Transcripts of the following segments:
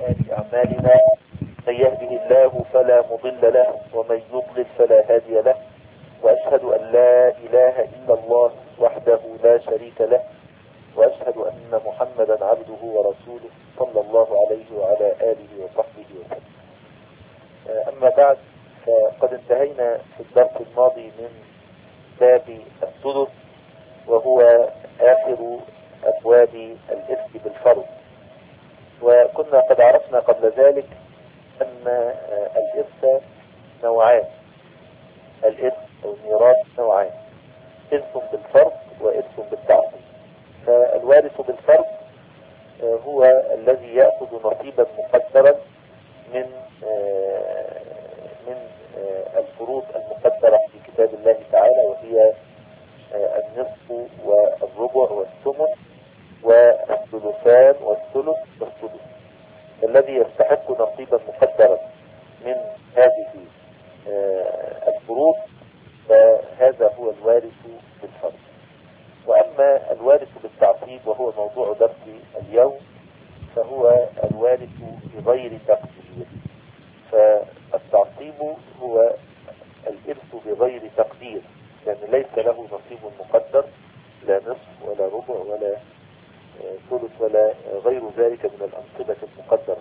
سيئات أعمالنا، من يهده الله فلا مضل له ومن يضلل فلا هادي له، وأشهد أن لا إله إلا الله وحده لا شريك له، وأشهد أن محمدا عبده ورسوله صلى الله عليه وعلى آله وصحبه وسلم. أما بعد، فقد انتهينا في الدرس الماضي من باب الثلث، وهو آخر أبواب الإرث بالفرض. وكنا قد عرفنا قبل ذلك أن الإرث نوعان، الإرث أو الميراث نوعان، إرث بالفرض وإرث بالتعصيب. فالوارث بالفرض هو الذي يأخذ نصيبا مقدرا من الفروض المقدرة في كتاب الله تعالى، وهي النصف والربع والثمن والثلثان والثلث والثلث. الذي يستحق نصيبا مقدرا من هذه الفروض فهذا هو الوارث بالفرض. وأما الوارث بالتعصيب وهو موضوع درس اليوم، فهو الوارث بغير تقدير. فالتعصيب هو الإرث بغير تقدير، لأن ليس له نصيب مقدر، لا نصف ولا ربع ولا ثلث ولا غير ذلك من الأنصبة المقدرة.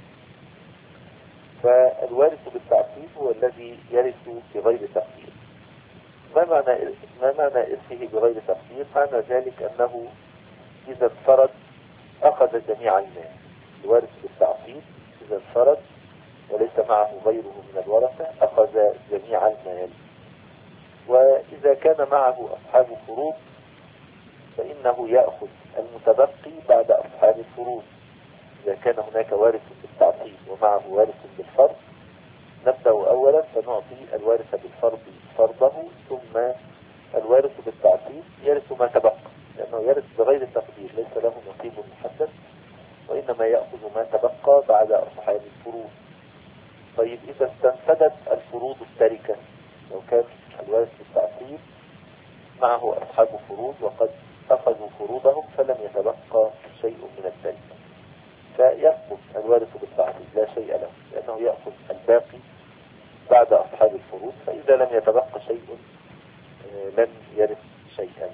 فالوارث بالتعصيب هو الذي يرث بغير تقدير. ما معنى إرثه بغير تقدير؟ معنى ذلك أنه إذا انفرد أخذ جميع المال. الوارث بالتعصيب إذا انفرد وليس معه غيره من الورثة أخذ جميع المال. وإذا كان معه أصحاب فروض فإنه يأخذ المتبقي بعد أصحاب الفروض. إذا كان هناك وارث بالتعصيب ومعه وارث بالفرض، نبدأ أولا فنعطي الوارث بالفرض فرضه، ثم الوارث بالتعصيب يرث ما تبقى، لأنه يرث بغير تقدير، ليس له نصيب محدد، وإنما يأخذ ما تبقى بعد أصحاب الفروض. طيب إذا استنفدت الفروض التركة، لو كان الوارث بالتعصيب معه أصحاب فروض وقد أخذوا فروضهم فلم يتبقى شيء من التركة، فيسقط الوارث بالتعصيب لا شيء له، لأنه يأخذ الباقي بعد أصحاب الفروض. فإذا لم يتبقى شيء لم يرث شيئا.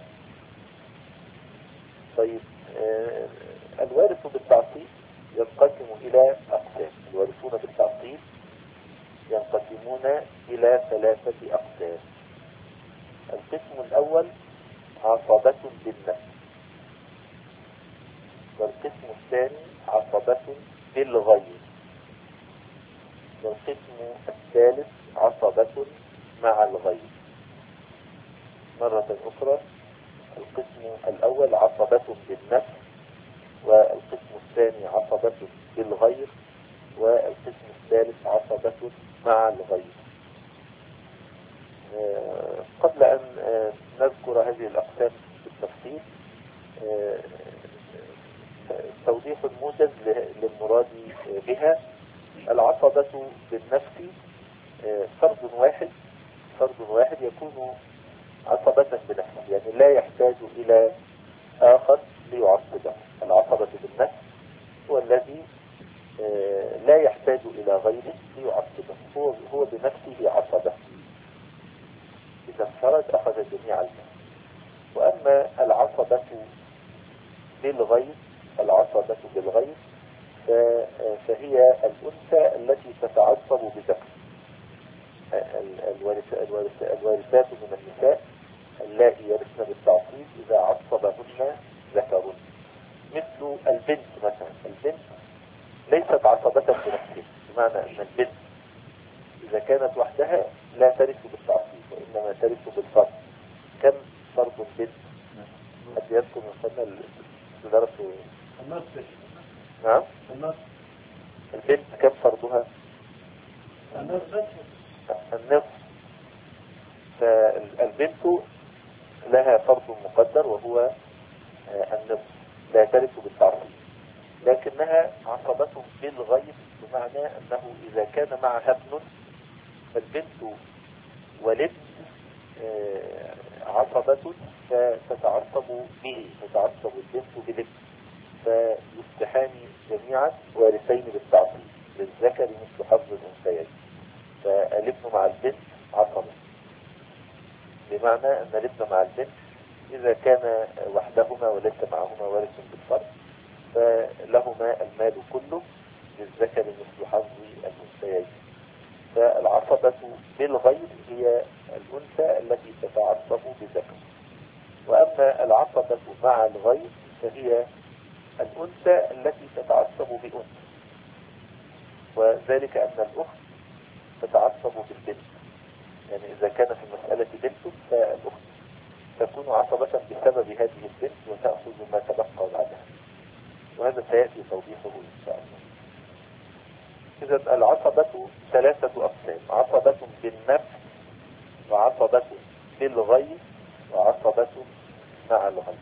طيب الوارث بالتعصيب ينقسم إلى أقسام. الوارثون بالتعصيب ينقسمون إلى 3 أقسام. القسم الأول عصبة بالنفس، والقسم الثاني عصبة بالغير، والقسم الثالث عصبة مع الغير. مرة أخرى، القسم الأول عصبة بالنفس، والقسم الثاني عصبة بالغير، والقسم الثالث عصبة مع الغير. قبل أن نذكر هذه الأقسام بالتفصيل، توضيح موجز للمراد بها. العصبة بالنفس فرد واحد يكون عصبة بنفسه، يعني لا يحتاج إلى آخر ليعصبه. العصبة بالنفس هو الذي لا يحتاج إلى غيره ليعصبه، هو بنفسه عصبة. إذا انفرد أخذ جميع المال. وأما العصبة بالغير فهي الأنثى التي تتعصب بذكر. الوارثات من النساء اللائي يرثن بالتعصيب إذا عصبهن ذكر، مثل البنت مثلا. البنت ليست عصبة بنفسها، بمعنى أن البنت إذا كانت وحدها لا ترث بالتعصيب وإنما ترث بالفرض. كم فرض البنت؟ قد يذكر مثلا درس النصف. نعم، البنت كم فرضها؟ النصف. فالبنت لها فرض مقدر وهو النصف، لا ترث بالتعصيب، لكنها عصبة بالغير، بمعنى أنه إذا كان معها ابن فالبنت والابن عصبة فتتعصب به، تتعصب البنت بالابن. فيصبحان جميعا وارثين بالتعصيب للذكر مثل حظ الأنثيين. فالابن مع البنت عصبة، بمعنى أن الابن مع البنت إذا كان وحدهما وليس معهما وارث بالفرض فلهما المال كله للذكر مثل حظ الأنثيين. فالعصبة بالغير هي الأنثى التي تتعصب بذكر، وأما العصبة مع الغير فهي الأنثى التي تتعصب بأنثى، وذلك أن الأخت تتعصب بالبنت. يعني إذا كان في المسألة بنت فالأخت تكون عصبة بسبب هذه البنت وتأخذ ما تبقى بعدها، وهذا سيأتي توضيحه إن شاء الله. إذا العصبة ثلاثة أقسام: عصبة بالنفس، وعصبة بالغير، وعصبة مع الغير.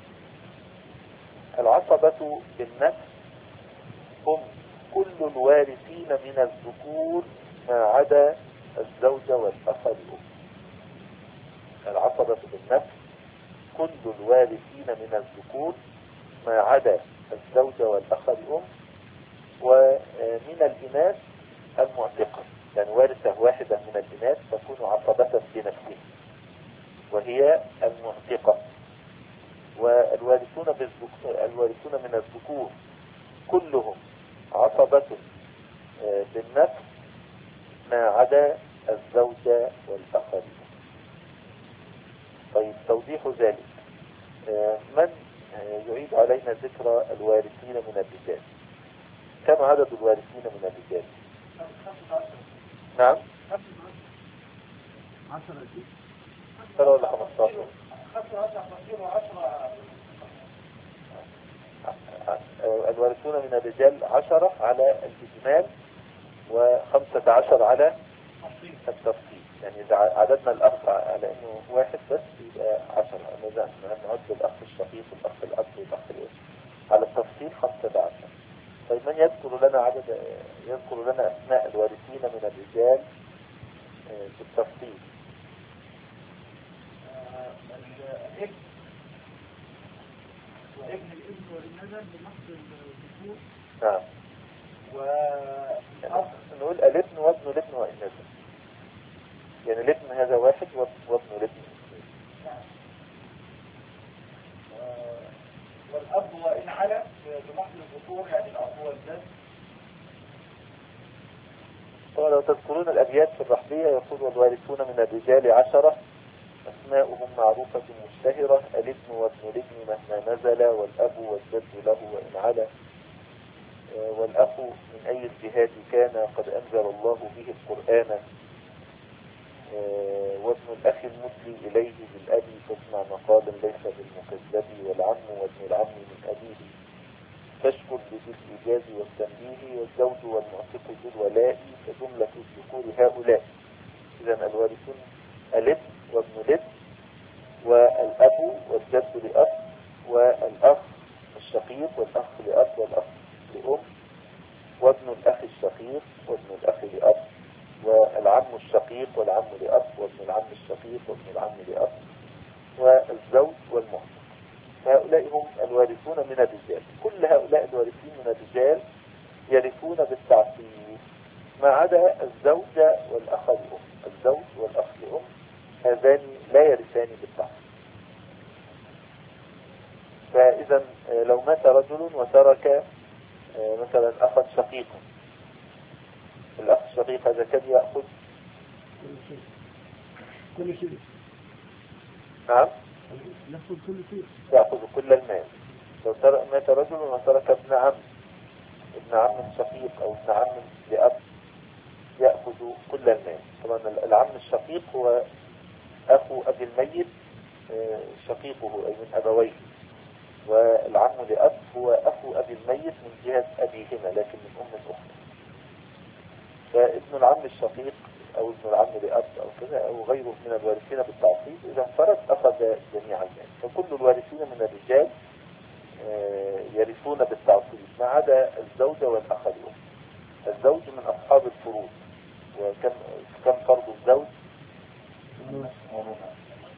العصبة بالنفس هم كل الوارثين من الذكور ما عدا الزوج والأخ لأم. العصبة بالنفس كل الوارثين من الذكور ما عدا الزوج والأخ لأم، ومن الإناث المعتقة، يعني وارثة واحدة من الإناث تكون عصبة بنفسها وهي المعتقة. والوارثون من الذكور كلهم عصبة بالنفس ما عدا الزوجة والأخ. طيب، توضيح ذلك: من يعيد علينا ذكر الوارثين من الرجال؟ كم عدد الوارثين من الرجال؟ نعم، 10 ولا 15؟ الوارثون من الرجال 10 على الإجمال، و15 على التفصيل. يعني إذا عددنا الأخ على إنه واحد بس يبقى 10. إذا نعد الأخ الشقيق والأخ الأب والأخ الأم على التفصيل 15. طيب، من يذكر لنا أسماء الوارثين من الرجال بالتفصيل؟ ابن الابن والنزل بنص الذكور. نعم، نقول الابن وابن الابن وإن نزل، يعني الابن هذا واحد وابن الابن. والأب وإن على بنص الذكور، يعني الأب والجد. ولو تذكرون الأبيات في الرحبية يقول: والوارثون من الرجال 10 أسماؤهم معروفة مشتهرة، الابن وابن الابن مهما نزل، والأب والجد له وإن علا، والأخ من أي الجهات كان قد أنزل الله به القرآن، وابن الأخ المسلي إليه بالأب فاسمع مقالا ليس بالمكذب، والعم وابن العم من أبيه تشكر بذي الإيجاز والتنبيه، والزوج والمعتق ذو الولاء، فجملة الذكور هؤلاء. إذا الوارثون الابن وابن الابن والأب والجد لأب والأخ الشقيق والأخ لأب والأخ لأم، وابن الأخ الشقيق وابن الأخ لأب، والعم الشقيق والعم لأب، وابن العم الشقيق وابن العم لأب، والزوج والمعتق. هؤلاء هم الوارثون من الرجال. كل هؤلاء الوارثين من الرجال يرثون بالتعصيب ما عدا الزوج والأخ لأم. الزوج والأخ لأم هذان لا يرثان بالتعصيب. فإذا لو مات رجل وترك مثلا أخا شقيقا، الأخ الشقيق هذا كان يأخذ كل شيء. نعم، يأخذ كل شيء، يأخذ كل المال. لو مات رجل وترك ابن عم شقيق أو ابن عم لأب يأخذ كل المال. طبعا العم الشقيق هو أخو أبي الميت شقيقه أي من أبويه، والعم لأب هو أخو أبي الميت من جهة أبيهما لكن من أم أخرى. فابن العم الشقيق أو ابن العم لأب أو كذا أو غيره من الوارثين بالتعصيب إذا انفرد أخذ جميع المال. فكل الوارثين من الرجال يرثون بالتعصيب ما عدا الزوجة والأخ لأم. الزوج من أصحاب الفروض، وكم فرض الزوج؟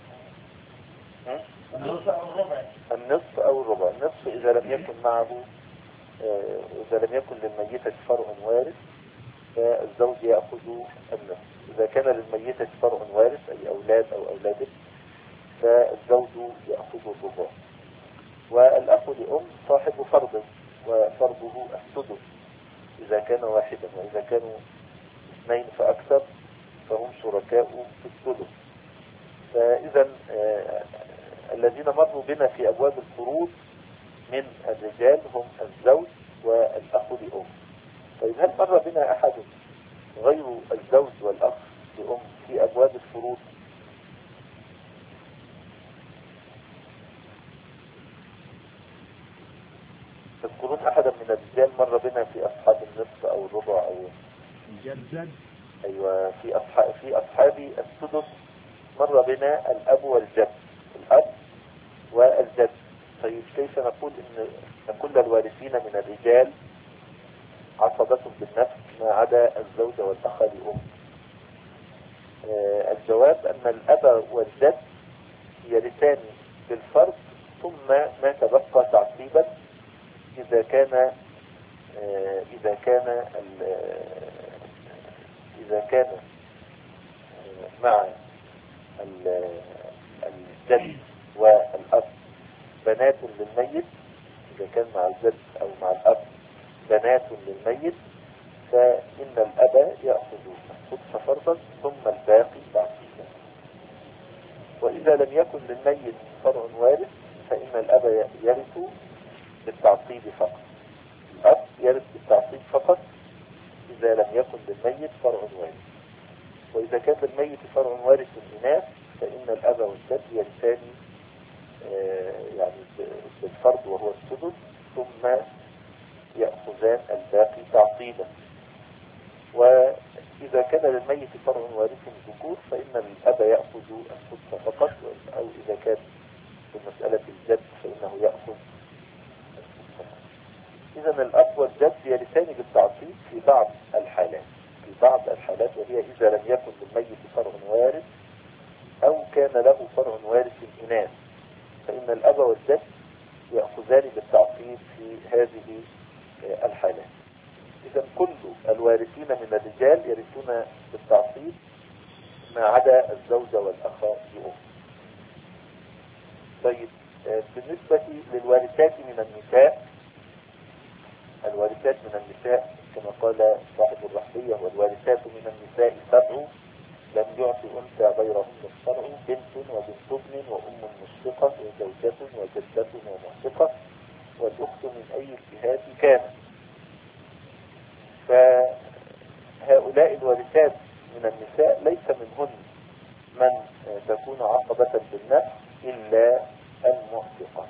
النصف أو الربع. النصف إذا لم يكن معه إذا لم يكن للميتة فرع وارث فالزوج يأخذ النصف. إذا كان للميتة فرع وارث أي أولاد أو أولاد فالزوج يأخذ الربع. والأخ لأم صاحب فرض وفرضه السدس إذا كان واحدا، وإذا كانوا اثنين فأكثر فهم شركاء في السدس. فإذا الذين مروا بنا في أبواب الفروض من الرجال هم الزوج والأخ لأم. طيب هل مر بنا أحد غير الزوج والأخ لأم في أبواب الفروض؟ تذكرون أحدا من الرجال مر بنا في أصحاب النصف أو الربع أو جد؟ أيوة، في أصحاب السدس مر بنا الأب والجد، الأب والجد. طيب كيف نقول إن كل الوارثين من الرجال عصبة بالنفس ما عدا الزوج والأخ لأم؟ الجواب أن الأب والجد يرثان بالفرض ثم ما تبقى تعصيبا إذا كان مع الجد والأب بنات للميت، إذا كان مع الجد أو مع الأب بنات للميت فإن الأب يأخذ السدس فرضا ثم الباقي تعصيبا. وإذا لم يكن للميت فرع وارث فإن الأب يرث بالتعصيب فقط. الأب يرث بالتعصيب فقط إذا لم يكن للميت فرع وارث. وإذا كان للميت فرع وارث إناث فإن الأب والجد يرثان يعني بالفرض وهو السدس ثم يأخذان الباقي تعصيبا. وإذا كان للميت فرع وارث ذكور فإن الأب يأخذ السدس فقط، أو إذا كان في مسألة الجد فإنه يأخذ السدس فقط. إذا الأب والجد يرثان بالتعصيب في بعض الحالات، وهي إذا لم يكن للميت فرع وارث أو كان له فرع وارث إناث فإن الأب والجد يأخذان بالتعصيب في هذه الحالات. إذا كل الوارثين من الرجال يرثون بالتعصيب ما عدا الزوجة والأخ لأم. طيب بالنسبة للوارثات من النساء، الوارثات من النساء كما قال صاحب الرحبية والوارثات من النساء 7 لم يعط أنثى غيرهن الشرع: بنت وبنت ابن وأم مشفقة وزوجة وجدة ومعتقة والأخت من أي الجهات كانت. فهؤلاء الوارثات من النساء ليس منهن من تكون عصبة بالنفس إلا المعتقة.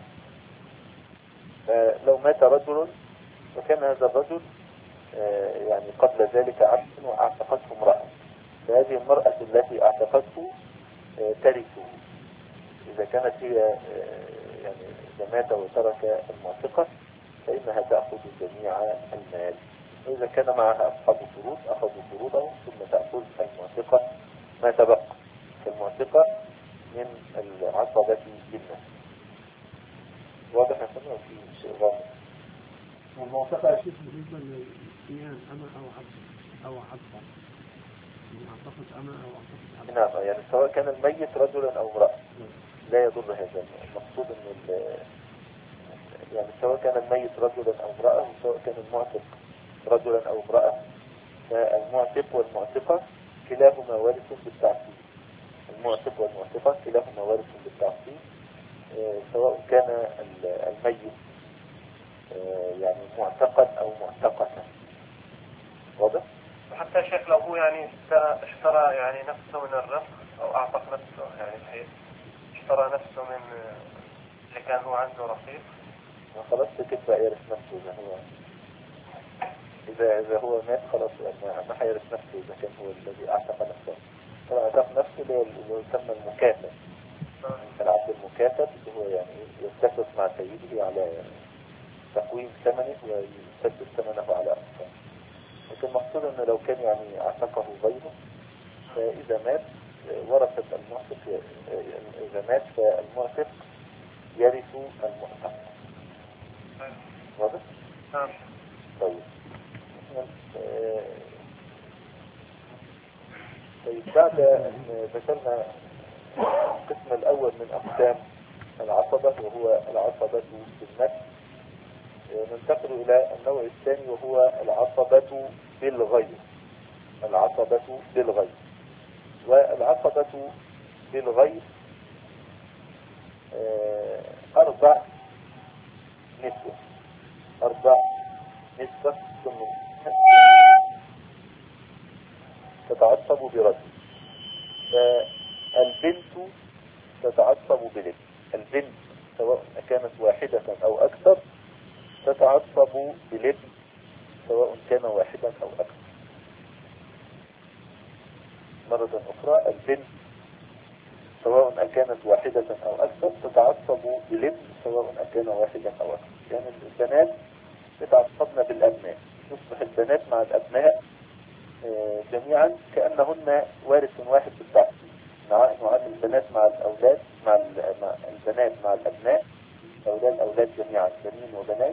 فلو مات رجل وكان هذا الرجل يعني قبل ذلك عبد وأعتقته امرأة، فهذه المرأة التي أعتقته ترثه. إذا كانت هي يعني إذا مات وترك المعتقة فإنها تأخذ جميع المال، وإذا كان معها أصحاب فروض أخذوا فروضهم ثم تأخذ المعتقة ما تبقى، فالمعتقة من العصبة بالنفس. واضح يا فندم في شيء غامض؟ والمعتقة شيء بالنسبة للإيمان أما أو عبد يعني أعتقد أما أو أعتقد عبد. نعم، يعني سواء كان الميت رجلا أو امرأة لا يضر هذا. المقصود أن يعني سواء كان الميت رجلا أو امرأة وسواء كان المعتق رجلا أو امرأة فالمعتق والمعتقة كلاهما وارث بالتعصيب. المعتق والمعتقة كلاهما وارث بالتعصيب سواء كان الميت يعني معتقا أو معتقة. واضح؟ وحتى شيخ لو هو يعني اشترى يعني نفسه من الرفق أو أعتق نفسه، يعني بحيث اشترى نفسه من اللي كان هو عنده رفيق، خلاص كيف يعرف نفسه إذا هو مات خلاص ما حيعرف نفسه إذا كان هو الذي أعتق نفسه. طبعا أعتق نفسه اللي يسمى المكاتب، العبد المكاتب اللي هو يعني يتفق مع سيده على تقويم ثمنه ويسدد ثمنه على أقسام. لكن المقصود أنه لو كان يعني اعتقه غيره فإذا مات ورثة المعتق، إذا مات فالمعتق يرث المعتق. واضح؟ طيب بعد أن ذكرنا القسم الأول من أقسام العصبة وهو العصبة بالنفس، ننتقل إلى النوع الثاني وهو العصبة بالغير. العصبة بالغير، والعصبة بالغير 4 نسبة تتعصب برجل. فالبنت تتعصب بلد، البنت سواء كانت واحدة أو أكثر تتعصب بلد سواء كان واحدا أو أكثر. مرة أخرى، البنت سواء كانت واحدة أو أكثر تتعصب بلد سواء كان واحدا أو أكثر. يعني البنات يتعصبن بالأبناء، يصبح البنات مع الأبناء جميعا كأنهن وارث واحد بالتعصيب. نعامل البنات مع الأولاد مع البنات مع الأبناء، أولاد جميعا بنين وبنات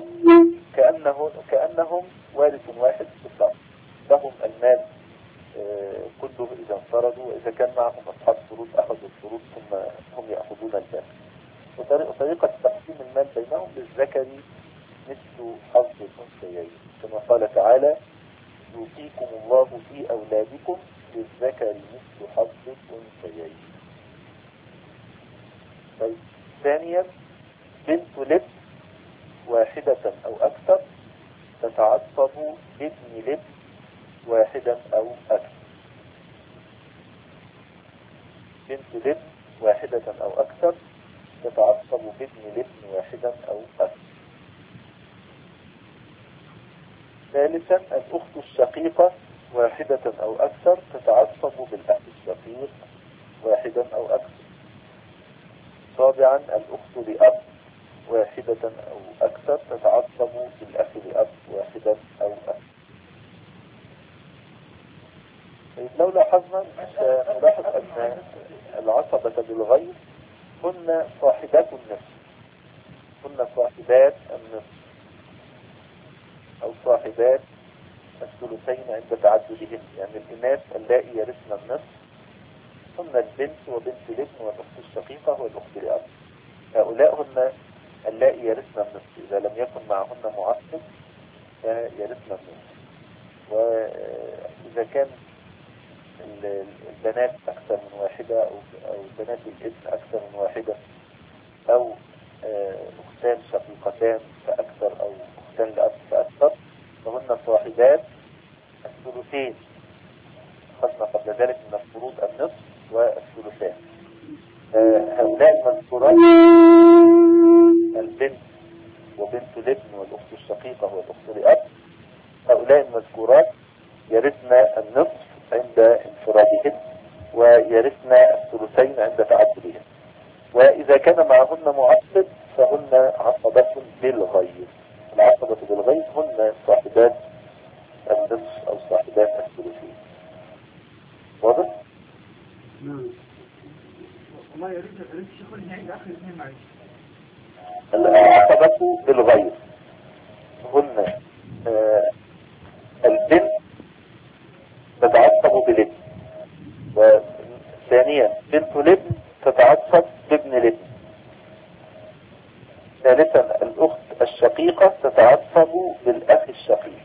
كأنهم وارث واحد بالتعصيب. لهم المال كله إذا انفردوا، وإذا كان معهم أصحاب فروض أخذوا الفروض ثم هم يأخذون المال. وطريقة تقسيم المال بينهم للذكر مثل حظ الأنثيين، كما قال تعالى: يوصيكم الله في أولادكم للذكر مثل حظ الأنثيين. طيب ثانيا، بنت لب واحدة أو أكثر تتعصب بابن لب واحدا أو أكثر. بنت لب واحدة أو أكثر تتعصب بابن لب واحدا أو أكثر. ثالثا، الأخت الشقيقة واحدة أو أكثر تتعصب بالأخ الشقيق واحدا أو أكثر. رابعا، الأخت لأب واحدة أو أكثر تتعصب بالأخ لأب واحدا أو أكثر. لو لاحظنا نلاحظ أن العصبة بالغير هن صاحبات النفس، هن صاحبات النفس أو صاحبات الثلثين عند تعددهم. يعني الإناث اللائي يرثن النصف هن البنت وبنت الابن والأخت الشقيقة والأخت لأب. هؤلاء هن اللائي يرثن النصف، إذا لم يكن معهن معصب فيرثن النصف. وإذا كان البنات أكثر من واحدة أو بنات الابن أكثر من واحدة أو أختان شقيقتان فأكثر أو أختان لأب فأكثر فهن صاحبات الثلثين. خصنا قبل ذلك من الفروض النصف والثلثان. هؤلاء المذكورات البنت وبنت الابن والأخت الشقيقة والأخت لأب، هؤلاء المذكورات يرثن النصف عند انفرادهم ويرثن الثلثين عند تعددهم. وإذا كان معهن معصب فهن عصبة بالغير. العصبة بالغير هن صاحبات النصف أو صاحبات الثلثين. واضح؟ نعم. والله يا ريت شيخ النهائي آخر اثنين معي. العصبة بالغير هن البنت تتعصب بالابن، وثانيا بنت الابن تتعصب بابن الابن. ثالثا، الأخت الشقيقة تتعصب بالأخ الشقيق.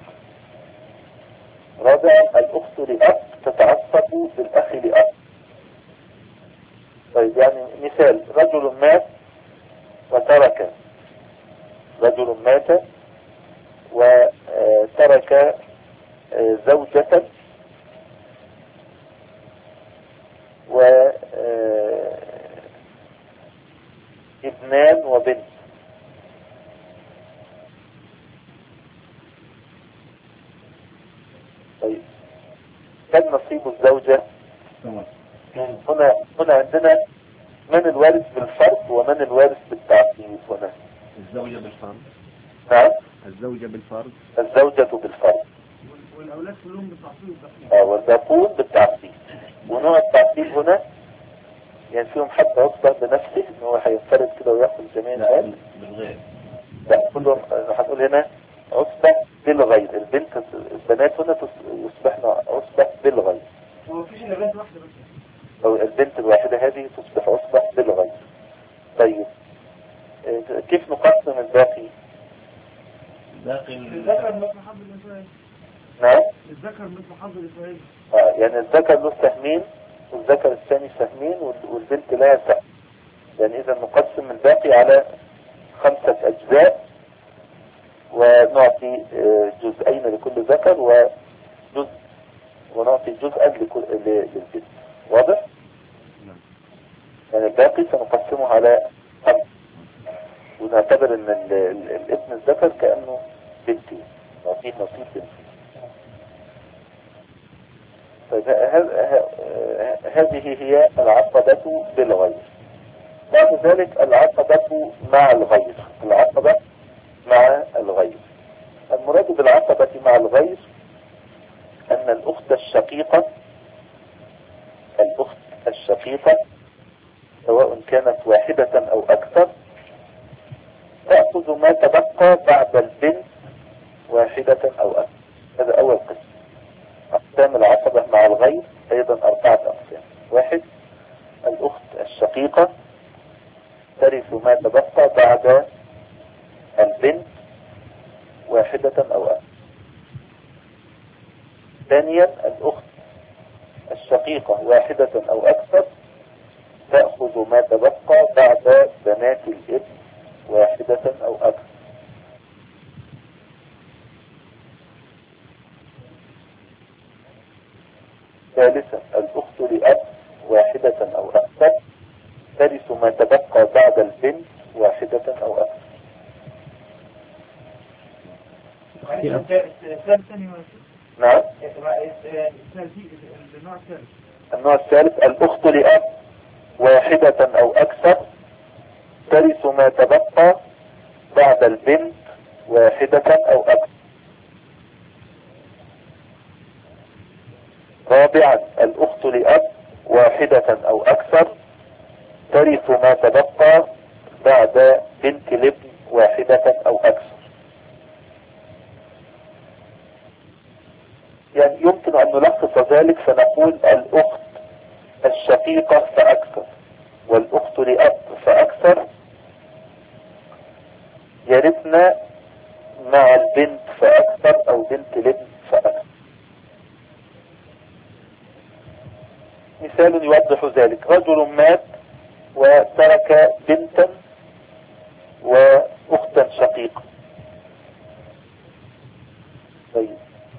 رابعا، الأخت لأب تتعصب بالأخ لأب. طيب يعني مثال، رجل مات وترك زوجة وابنان وبنت. طيب كان نصيب الزوجة هنا عندنا من الوارث بالفرض ومن الوارث بالتعصيب هنا؟ الزوجة بالفرض. نعم، الزوجة بالفرض. الزوجة بالفرض والأولاد كلهم بالتعصيب. والباقون بالتعصيب. ونوع التعصيب هنا يعني فيهم حد يصبر بنفسه ان هو هينفرد كده ويأخذ جميع المال. بالغير. لا، كلهم هنقول هنا عصبة بالغير. البنات هنا يصبحن عصبة بالغير. هو مفيش الا بنت واحده بس. أو البنت الواحدة هذه تصبح عصبة بالغير. طيب كيف نقسم الباقي؟ الذكر مثل حظ الانثيين. نعم. الذكر مثل حظ الانثيين. يعني الذكر له سهمين والذكر الثاني سهمين والبنت لها سهم. يعني إذا نقسم الباقي على 5 أجزاء ونعطي جزئين لكل ذكر ونعطي جزءا للبنت. واضح؟ يعني الباقي سنقسمه على 5 ونعتبر ان الابن الذكر كأنه بنتي، نعطيه نصيب بنتي. طيب هذه هي العقبة بالغير. بعد ذلك العقبة مع الغير. العقبة مع الغير، المراد بالعقبة مع الغير أن الأخت الشقيقة سواء كانت واحدة أو أكثر تأخذ ما تبقى بعد البنت واحدة أو أكثر. هذا أول قسم. أقسام العقبة مع الغير أيضا 4 أقسام. 1 الأخت الشقيقة ترث ما تبقى بعد البنت واحدة أو أكثر. 2 الأخت الشقيقة واحدة أو أكثر تأخذ ما تبقى بعد بنات الابن واحدة أو أكثر. 3 الأخت لأب واحدة أو أكثر ترث ما تبقى بعد البنت واحدة أو أكثر. نعم. النوع الثالث الأخت لأب واحدة أو أكثر ترث ما تبقى بعد البنت واحدة أو أكثر. 4 الأخت لأب واحدة أو أكثر ترث ما تبقى بعد بنت الابن واحدة أو أكثر. يعني يمكن أن نلخص ذلك فنقول الأخت الشقيقة فأكثر والأخت لأب فأكثر يرثن مع البنت فأكثر أو بنت الابن فأكثر. مثال يوضح ذلك: رجل مات وترك بنتا وأختا شقيقة. طيب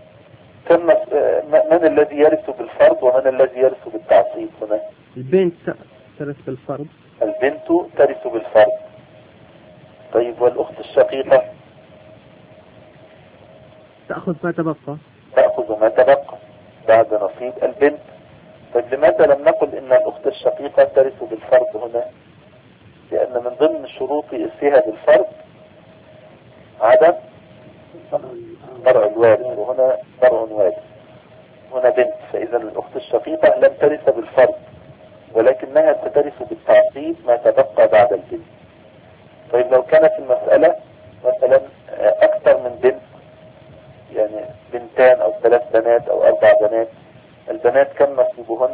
من الذي يرث بالفرض ومن الذي يرث بالتعصيب هنا؟ البنت ترث بالفرض. البنت ترث بالفرض. طيب والأخت الشقيقة تأخذ ما تبقى. تأخذ ما تبقى بعد نصيب البنت. طيب لماذا لم نقل إن الأخت الشقيقة ترث بالفرض هنا؟ لأن من ضمن شروط إرثها بالفرض عدم فرع الوارث، وهنا فرع وارث، هنا بنت. فإذا الأخت الشقيقة لم ترث بالفرض ولكنها سترث بالتعصيب ما تبقى بعد البنت. طيب لو كانت المسألة مثلا أكثر من بنت، يعني بنتان أو 3 بنات أو 4 بنات، البنات كم نصيبهن؟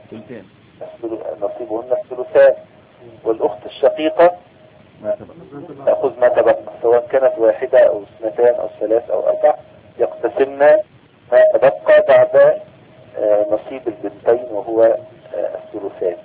نصيبهن الثلثان. والأخت الشقيقة تأخذ ما تبقى سواء كانت واحدة أو 2 أو 3 أو 4 يقتسمن ما تبقى بعد نصيب البنتين وهو الثلثان.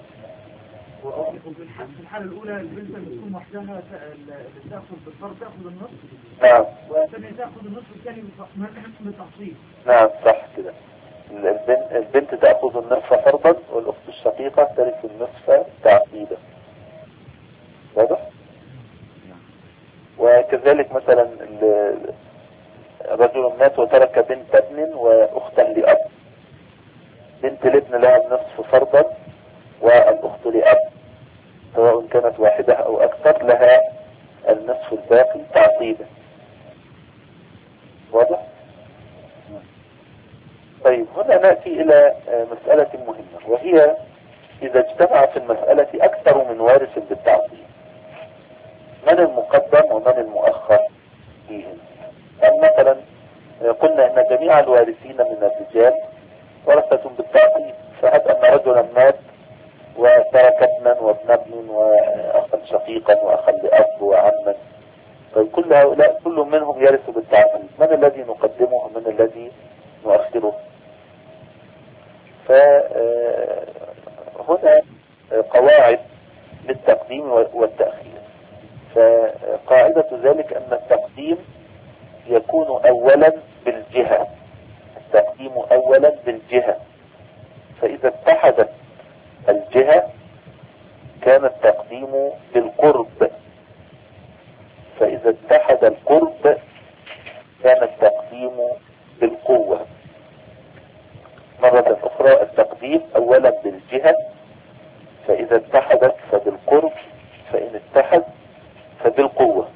في الحالة الأولى البنت بتكون وحدها تأخذ بالفرض تأخذ النصف. نعم. والثانية تأخذ النصف الثاني بالتعصيب. نعم صح كده. البنت تأخذ النصف فرضا والأخت الشقيقة ترث النصف تعصيبا. واضح؟ وكذلك مثلا رجل مات وترك بنت ابن وأختا لأب. بنت الابن لها النصف فرضا والأخت لأب سواء كانت واحدة أو أكثر لها النصف الباقي تعصيبا. واضح؟ طيب هنا نأتي إلى مسألة مهمة، وهي إذا اجتمع في المسألة أكثر من وارث بالتعصيب من المقدم ومن المؤخر فيهم؟ مثلا قلنا ان جميع الوارثين من الرجال ورثة بالتعقيد، فهب ان رجلا مات وترك ابنا وابن ابن واخا شقيقا واخا لاب وعما، فكل هؤلاء كل منهم يرث بالتعقيد، من الذي نقدمه ومن الذي نؤخره؟ فهنا قواعد للتقديم والتأخير. فقاعدة ذلك أن التقديم يكون أولا بالجهة، التقديم أولا بالجهة، فإذا اتحدت الجهة كان التقديم بالقرب، فإذا اتحد القرب كان التقديم بالقوة. مرة أخرى التقديم أولا بالجهة، فإذا اتحدت فبالقرب، فإن اتحد فبالقوة.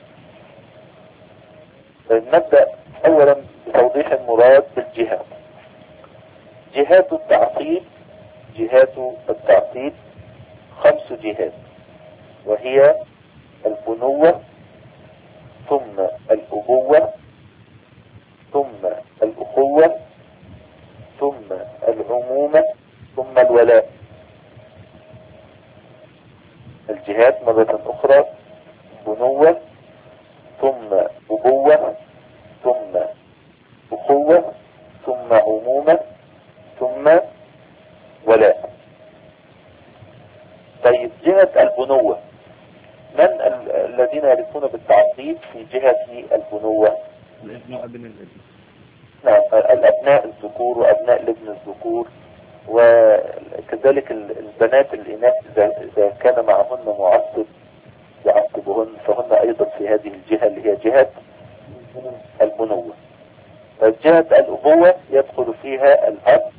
نبدأ أولا بتوضيح المراد بالجهة. جهات التعقيد 5 جهات، وهي البنوة ثم الأبوة ثم الأخوة ثم العمومة ثم الولاء. الجهات مرة أخرى: بنوة ثم أبوة ثم أخوة ثم عمومة ثم ولاء. طيب، جهة البنوة، من الذين يرثون بالتعقيد في جهة البنوة؟ الابن وابن الابن. نعم، الأبناء الذكور وأبناء الابن الذكور، وكذلك البنات الإناث إذا كان معهن معصب يعصبهن، فهن أيضا في هذه الجهة اللي هي جهة البنوة. جهة الأبوة يدخل فيها الأب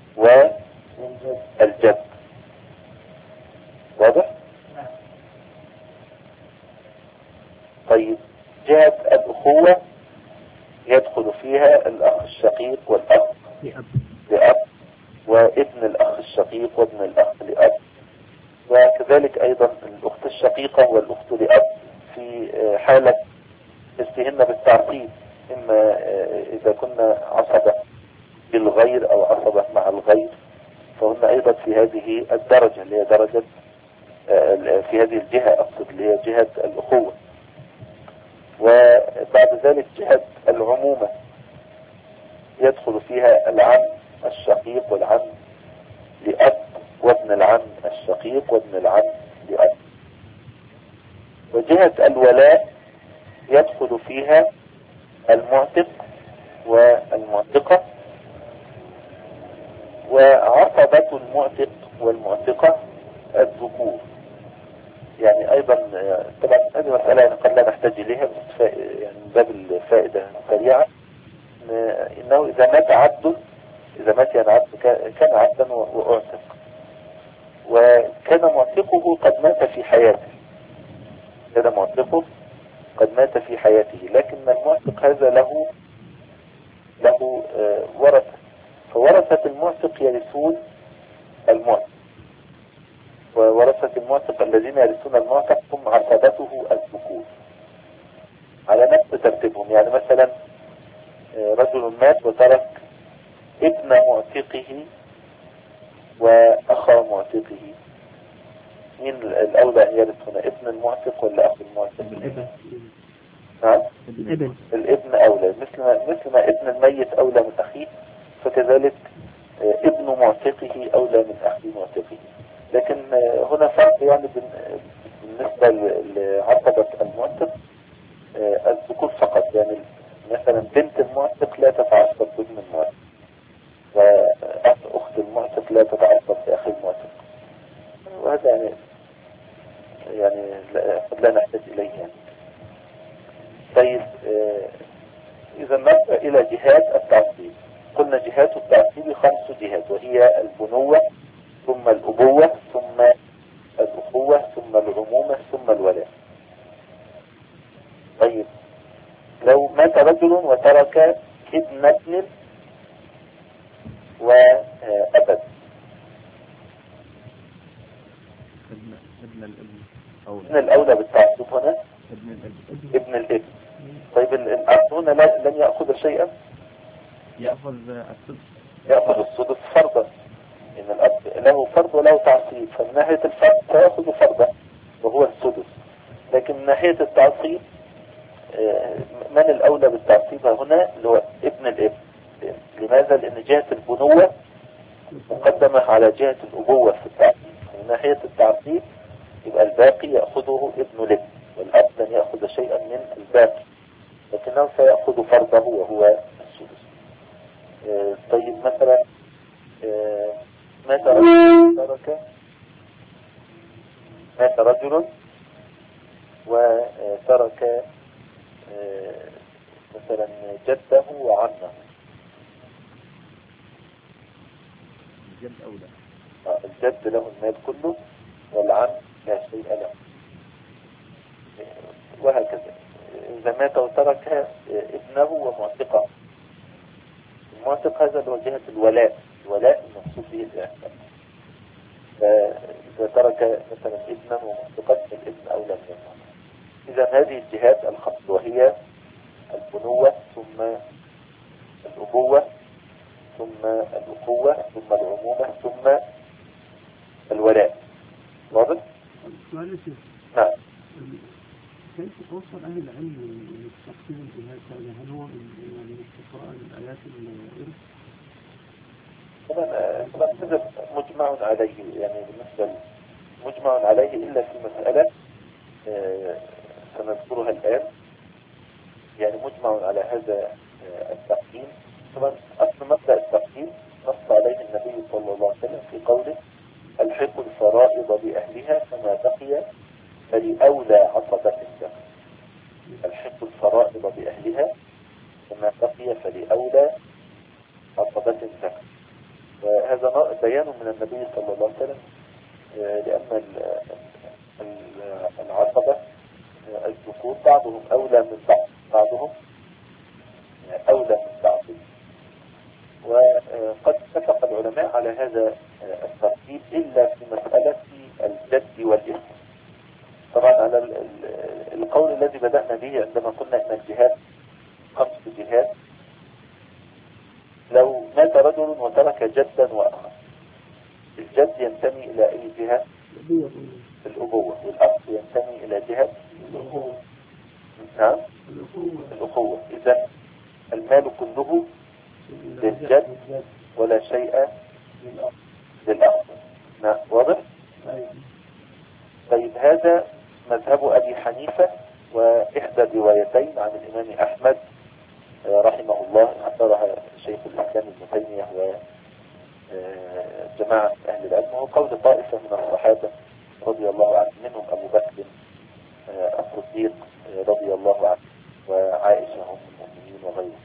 والجد. واضح؟ طيب، جهة الأخوة يدخل فيها الأخ الشقيق والأخ لأب وابن الأخ الشقيق وابن الأخ لأب، وكذلك أيضا الأخت الشقيقة والأخت لأب في حالة استهن بالتعقيد، إما إذا كنا عصبة بالغير أو عصبة مع الغير، فهن أيضا في هذه الدرجة اللي هي درجة في هذه الجهة، أقصد اللي هي جهة الأخوة. وبعد ذلك جهة العمومة يدخل فيها العم الشقيق والعم لأب وابن العم الشقيق وابن العم لأب. وجهة الولاء يدخل فيها المعتق والمعتقة، وعصبة المعتق والمعتقة الذكور. يعني أيضا طبعا هذه مسألة يعني قد لا نحتاج إليها، بس يعني من باب الفائدة سريعة، إنه إذا مات عبد يعني عبد كان عبدا وأعتق، وكان معتقه قد مات في حياته، كان معتقه قد مات في حياته، لكن المعتق هذا له ورثة، فورثة المعتق يرثون المعتق، وورثة المعتق الذين يرثون المعتق هم عصبته الذكور على نفس ترتيبهم. يعني مثلا رجل مات وترك ابن معتقه وأخا معتقه، مين الأولى أن يرث هنا؟ ابن المعتق ولا أخ المعتق؟ الابن. نعم، الابن أولى، مثل ما ابن الميت أولى من أخيه، فكذلك ابن معتقه أولى من أخي معتقه. لكن هنا فرق يعني بالنسبة لعصبة المعتق الذكور فقط، يعني مثلا بنت المعتق لا تتعصب بابن المعتق، وأخت المعتق لا تتعصب بأخي المعتق، وهذا يعني قد لا نحتاج إليه يعني. طيب، إذا نرجع إلى جهات التعصيب. قلنا جهات التعصيب 5 جهات، وهي البنوة ثم الأبوة ثم الأخوة ثم العمومة ثم الولاء. طيب، لو مات رجل وترك ابن وأبد، ابن الابن ابن الأولى بالتعصيب هنا ابن الابن ابن الابن، طيب الأب هنا لن يأخذ شيئا، يأخذ السدس. يأخذ السدس فرضا، إن الأب له فرض وله تعصيب، فمن ناحية الفرض سيأخذ فرضا وهو السدس. لكن من ناحية التعصيب من الأولى بالتعصيب هنا اللي هو ابن الابن. لماذا؟ لأن جهة البنوة مقدمة على جهة الأبوة في التعصيب. من ناحية التعصيب يبقى الباقي يأخذه ابن الابن، والأب لن يأخذ شيئا من الباقي، لكنه سيأخذ فرضه وهو السدس. طيب مثلا مات رجل وترك مثلا جده وعمه. الجد أولى. الجد له المال كله والعم لا شيء له، وهكذا. إذا مات وترك ابنه ومعتقه، المعتق هذا اللي هو جهة الولاء المقصود به الإعتاق. فإذا ترك مثلا ابنا ومعتقا الابن أولى من المعتق. إذا هذه الجهات الخمس، وهي البنوة ثم الأبوة ثم الأخوة ثم العمومة ثم الولاء. واضح؟ سؤال شيخ. نعم. كيف توصل أهل العلم لتقسيم الجهات هذا؟ هل هو من استقراء الآيات الإرث؟ طبعا هذا مجمع عليه، يعني بالنسبة مجمع عليه إلا في مسألة سنذكرها الآن. يعني مجمع على هذا التقسيم. طبعا أصل مبدأ التقسيم نص عليه النبي صلى الله عليه وسلم في قوله: الحقوا الفرائض بأهلها فما بقي فلأولى عصبة الذكر. الحقوا الفرائض بأهلها فما بقي فلأولى عصبة الذكر. وهذا بيان من النبي صلى الله عليه وسلم، لأن العصبة الذكور بعضهم أولى من بعضهم أولى من بعض. وقد اتفق العلماء على هذا الترتيب إلا في مسألة الجد والإخوة. طبعا على القول الذي بدأنا به عندما قلنا إن الجهات 5 جهات. لو مات رجل وترك جدا وأخا، الجد ينتمي إلى أي جهة؟ الأبوة. والأخ ينتمي إلى جهة نعم الأخوة. إذن المال كله للجد ولا شيء للأخ. نعم واضح؟ طيب هذا مذهب أبي حنيفة، وإحدى الروايتين عن الإمام أحمد رحمه الله اختارها شيخ الإسلام ابن تيمية وجماعة أهل العلم، وهو قول طائفة من الصحابة رضي الله عنهم، منهم أبو بكر الصديق رضي الله عنه وعائشة أم المؤمنين وغيره.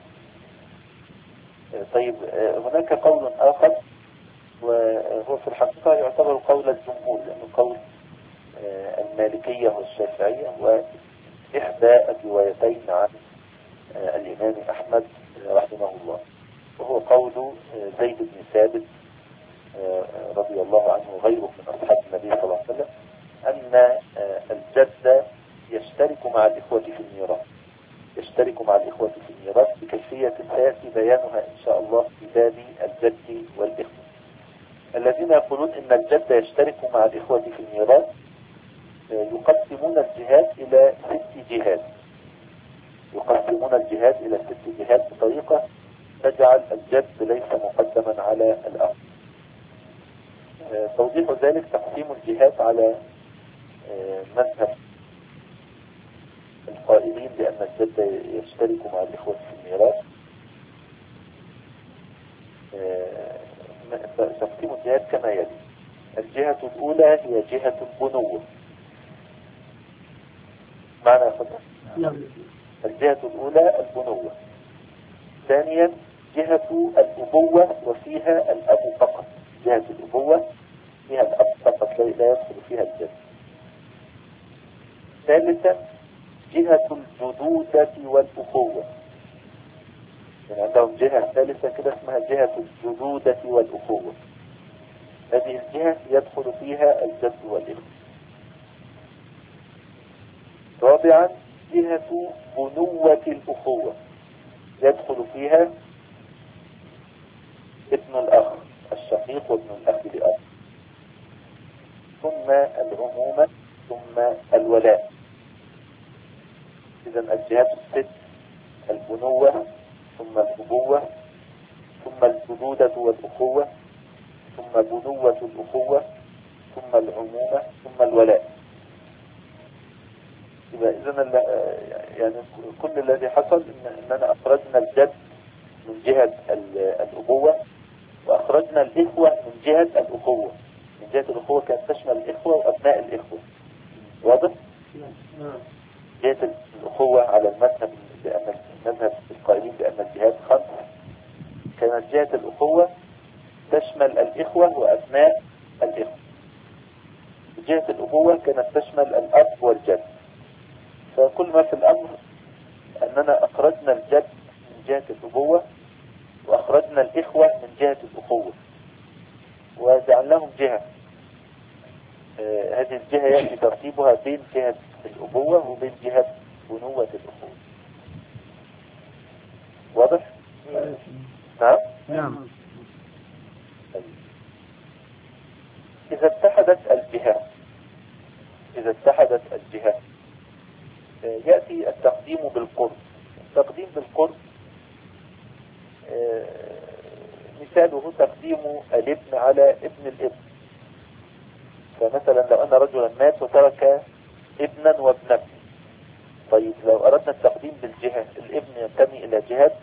طيب هناك قول آخر وهو في الحقيقة يعتبر قول الجمهور، لأنه قول المالكية والشافعية وإحدى الروايتين عن الإمام أحمد رحمه الله، وهو قول زيد بن ثابت رضي الله عنه وغيره من أصحاب النبي صلى الله عليه وسلم، أن الجد يشترك مع الإخوة في الميراث. يشترك مع الإخوة في الميراث بكيفية سيأتي بيانها إن شاء الله في باب الجد والإخوة. الذين يقولون إن الجد يشترك مع الإخوة في الميراث يقسمون الجهات إلى 6 جهات. يقسمون الجهات إلى 6 جهات بطريقة تجعل الجد ليس مقدما على الأخ. توضيح ذلك تقسيم الجهات على مذهب القائلين بأن الجد يشترك مع الإخوة في الميراث. تقسيم الجهات كما يلي: الجهة الأولى هي جهة البنوة. معنى فضل الجهة الأولى البنوة. ثانيا جهة الأبوة وفيها الأب فقط. جهة الأبوة فيها الأب فقط لا يدخل فيها الجد. ثالثا جهة الجدودة والأخوة. يعني عندهم جهة ثالثة كده اسمها جهة الجدودة والأخوة. هذه الجهة يدخل فيها الجد والإخوة. رابعا جهة بنوة الأخوة يدخل فيها ابن الأخ الشقيق وابن الأخ لأب، ثم العمومة، ثم الولاء. إذا الجهات الست: البنوة، ثم الأبوة، ثم الجدودة والأخوة، ثم بنوة الأخوة، ثم العمومة، ثم الولاء. إذا يعني كل الذي حصل إننا أخرجنا الجد من جهة الأبوة، وأخرجنا الإخوة من جهة الأخوة. من جهة الأخوة كانت تشمل الإخوة وأبناء الإخوة. واضح؟ جهة الأخوة على المذهب، لأن المذهب القائلين بأن الجهات 5، كانت جهة الأخوة تشمل الإخوة وأبناء الإخوة. جهة الأبوة كانت تشمل الأب والجد. فكل ما في الأمر أننا أخرجنا الجد من جهة الأبوة، وأخرجنا الإخوة من جهة الأخوة، وجعلناهم جهة. هذه الجهة يأتي ترتيبها بين جهة الأبوة وبين جهة بنوة الأخوة. واضح؟ نعم؟ نعم. إذا اتحدت الجهات يأتي التقديم بالقرب. التقديم بالقرب مثاله تقديم الابن على ابن الابن. فمثلا لو أن رجلا مات وترك ابنا وابنة، طيب لو أردنا التقديم بالجهة، الابن ينتمي إلى جهة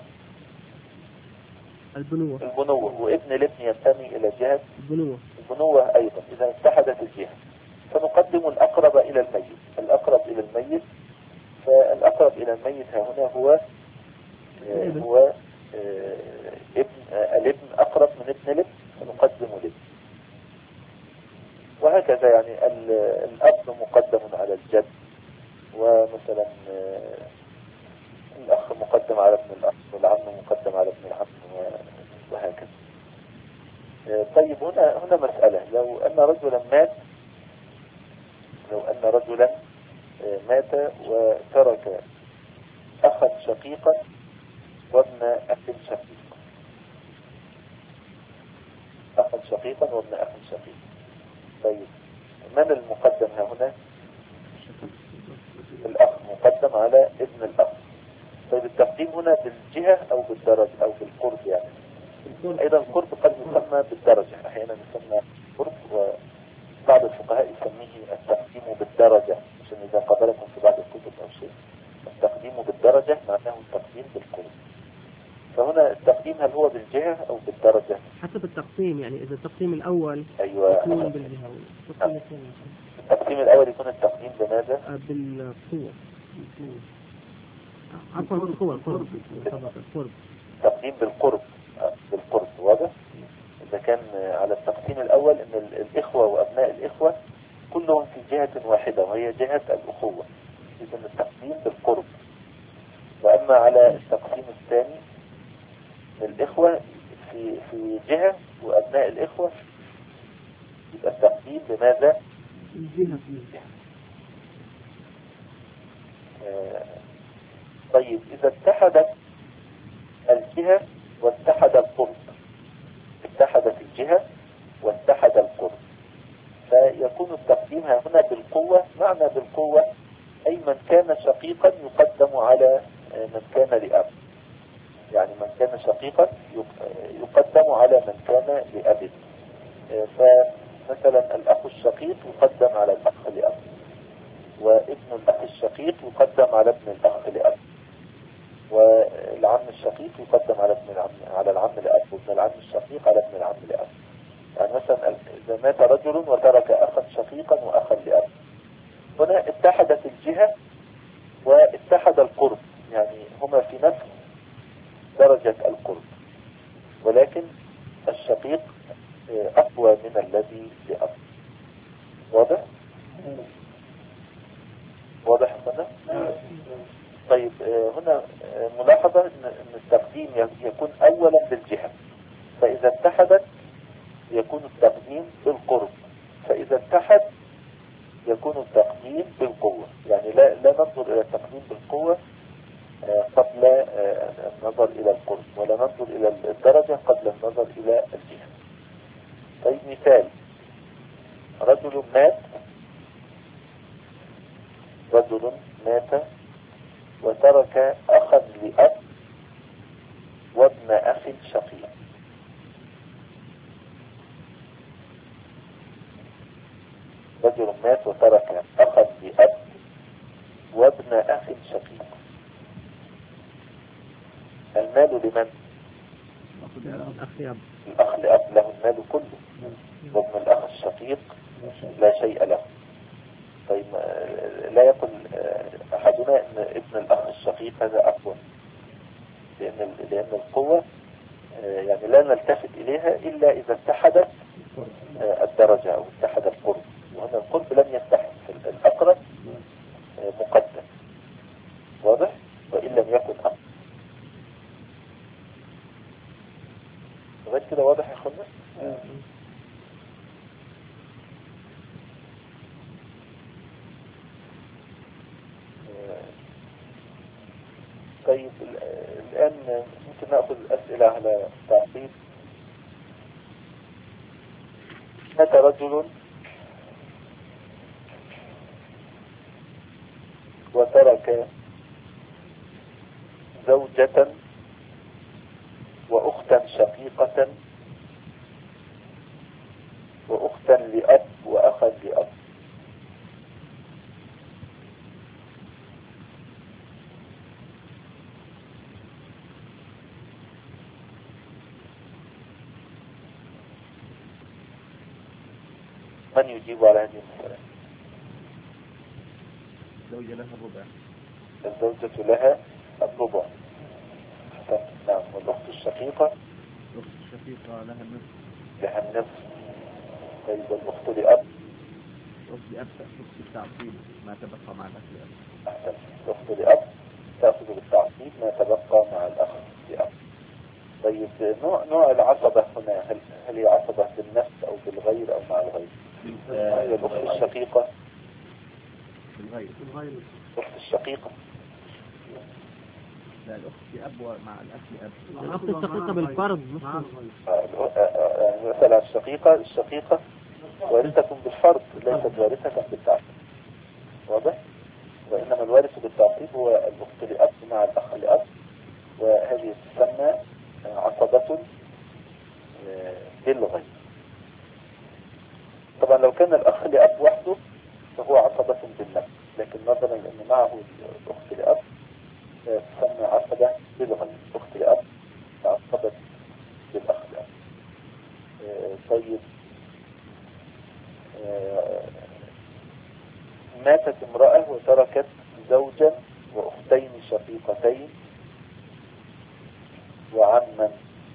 البنوة، وابن الابن ينتمي إلى جهة البنوة أيضا. إذا اتحدت الجهة فنقدم الأقرب إلى الميت. فالأقرب إلى الميت هنا هو الابن أقرب من ابن الابن، فنقدم الابن. وهكذا يعني الأب مقدم على الجد، ومثلا الأخ مقدم على ابن الأخ، والعم مقدم على ابن العم، وهكذا. طيب هنا مسألة: لو أن رجلا مات وترك أخا شقيقا وابن أخ شقيق. طيب من المقدم هنا؟ الأخ مقدم على ابن الأخ. طيب التقديم هنا بالجهة أو بالدرجة أو بالقرب يعني. أيضا القرب قد يسمى بالدرجة، أحيانا يسمى قرب، وبعض الفقهاء يسميه التقديم بالدرجة، عشان إذا قابلكم في بعض الكتب أو شيء. التقديم بالدرجة معناه التقديم بالقرب. فهنا التقديم هل هو بالجهة أو بالدرجة؟ حسب التقسيم، يعني إذا التقسيم الأول أيوة يكون بالجهة، التقسيم الأول يكون التقديم بماذا؟ بالقوة. عفوا القرب. تقديم بالقرب. واضح؟ إذا كان على التقسيم الأول إن الإخوة وأبناء الإخوة كلهم في جهة واحدة وهي جهة الأخوة، إذن التقديم بالقرب. وأما على التقسيم الثاني الإخوة في جهة وأبناء الإخوة، يبقى التقديم بماذا؟ الجهة. طيب إذا اتحدت الجهة واتحد القرب، اتحدت الجهة واتحد القرب، فيكون التقديم هنا بالقوة. معنى بالقوة أي من كان شقيقا يقدم على من كان لأب، يعني من كان شقيقا يقدم على من كان لأب. فمثلا الأخ الشقيق يقدم على الأخ لأب، وابن الأخ الشقيق يقدم على ابن الأخ لأب، والعم الشقيق يقدم على العم لأب، وابن العم الشقيق على ابن العم لأب. يعني مثلا إذا مات رجل وترك أخا شقيقا وأخا لأب، هنا اتحدت الجهة واتحد القرب، يعني هما في نفس درجة القرب، ولكن الشقيق أقوى من الذي لأب. واضح؟ واضح هنا؟ طيب هنا ملاحظة ان التقديم يكون اولا بالجهة، فاذا اتحدت يكون التقديم بالقرب، فاذا اتحد يكون التقديم بالقوة. يعني لا ننظر الى التقديم ولا ننظر إلى الدرجة قبل النظر إلى الجهة. طيب مثال: رجل مات وترك أخا لأب وابن أخ شقيق. رجل مات وترك أخا لأب وابن أخ شقيق. المال لمن؟ الأخ لأب له المال كله، وابن الأخ الشقيق لا شيء له. طيب لا يقول أحدنا أن ابن الأخ الشقيق هذا أقوى، لأن القوة يعني لا نلتفت إليها إلا إذا اتحدت الدرجة أو اتحد القرب، وهنا القرب لم يتحد، الأقرب مقدم، واضح؟ وإن لم يكن أقرب. لغاية كده واضح يا أخوانا؟ طيب الآن ممكن نأخذ أسئلة على تعقيب. مات رجل وترك زوجة وأختا شقيقة وأختا لأب وأخا لأب. من يجيب على هذه المسألة؟ الزوجة لها الربع. الزوجة لها الربع. نعم. والأخت الشقيقة؟ الأخت الشقيقة لها النصف. لها النصف. طيب والأخت لأب؟ الأخت لأب تأخذ بالتعصيب ما تبقى مع الأخ لأب. أحسن. الأخت لأب تأخذ بالتعصيب ما تبقى مع الأخ لأب. طيب نوع العصبة هنا هل هي عصبة بالنفس أو بالغير أو مع الغير؟ هي الأخت الشقيقة بالغير. الأخت الشقيقة لا، الأخت لأب مع الأخ لأب. الأخت الشقيقة بالفرض مثلا الشقيقة وارثة بالفرض ليست وارثة بالتعصيب، واضح؟ وإنما الوارث بالتعصيب هو الأخت لأب مع الأخ لأب، وهذه تسمى عصبة بالغير. طبعا لو كان الأخ لأب وحده فهو عصبة بالنفس، لكن نظرا لأن معه الأخت لأب تسمى عصبة بالغير. الأخت لأب عصبة بالأخ لأب. طيب ماتت امرأة وتركت زوجا وأختين شقيقتين وعما.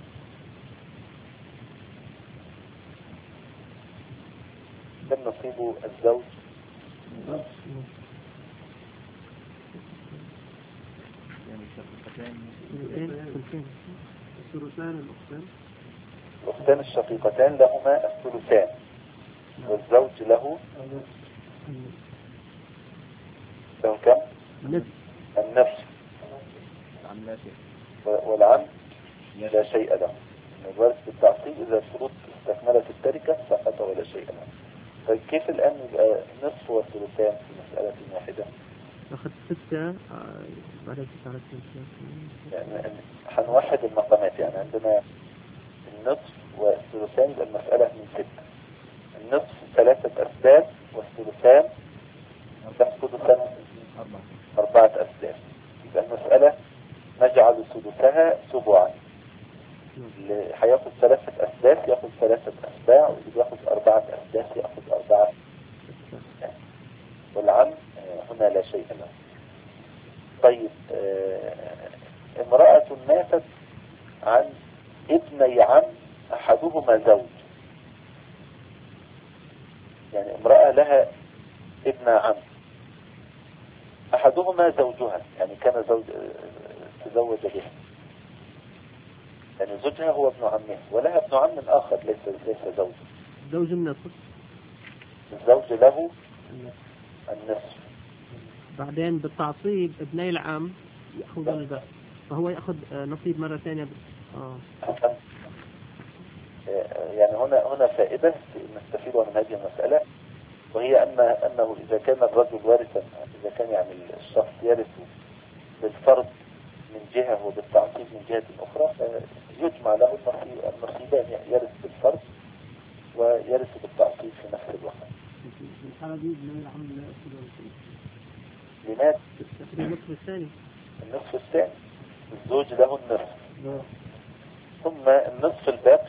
كم نصيب الزوج؟ يعني الشقيقتين الثلثان. الأختان الشقيقتان لهما الثلثان والزوج له كم؟ النصف. العم لا شيء. والعم لا شيء له. الوارث بالتعصيب إذا الشروط استكملت التركة سقط ولا شيء له. طيب كيف الآن يبقى نصف والثلثان في مسألة واحدة؟ أخذ 6 بعد 9 يعني هنوحد المقامات، يعني عندنا النصف والثلثان يبقى المسألة من 6. النصف 3 أسداد والثلثان كم؟ 4 أسداد. يبقى المسألة نجعل سدسها سبعا. اللي هياخد 3 أسداد ياخد 3 أسباع، واللي بياخد 4 أسداد ياخد 4 أسداد. والعم هنا لا شيء له. طيب امرأة ماتت عن ابني عم أحدهما زوج، يعني امرأة لها ابن عم أحدهما زوجها، يعني كان تزوج به، يعني زوجها هو ابن عمه، ولها ابن عم آخر ليس زوج من النصف. الزوج له النصف. بعدين بالتعصيب ابني العم يأخذون الباقي، فهو يأخذ نصيب مرة ثانية يعني هنا فائدة نستفيدها من هذه المسألة، وهي أنه إذا كان الرجل وارثا، إذا كان يعني الشخص يرث بالفرض من جهة وبالتعصيب من جهة أخرى، يجمع له النصيبان، يرث بالفرض ويرث بالتعصيب في نفس الوقت. في الحالة دي الحمد لله أكثر لماذا؟ النصف الثاني. النصف الثاني الزوج له النصف، ثم النصف الباقي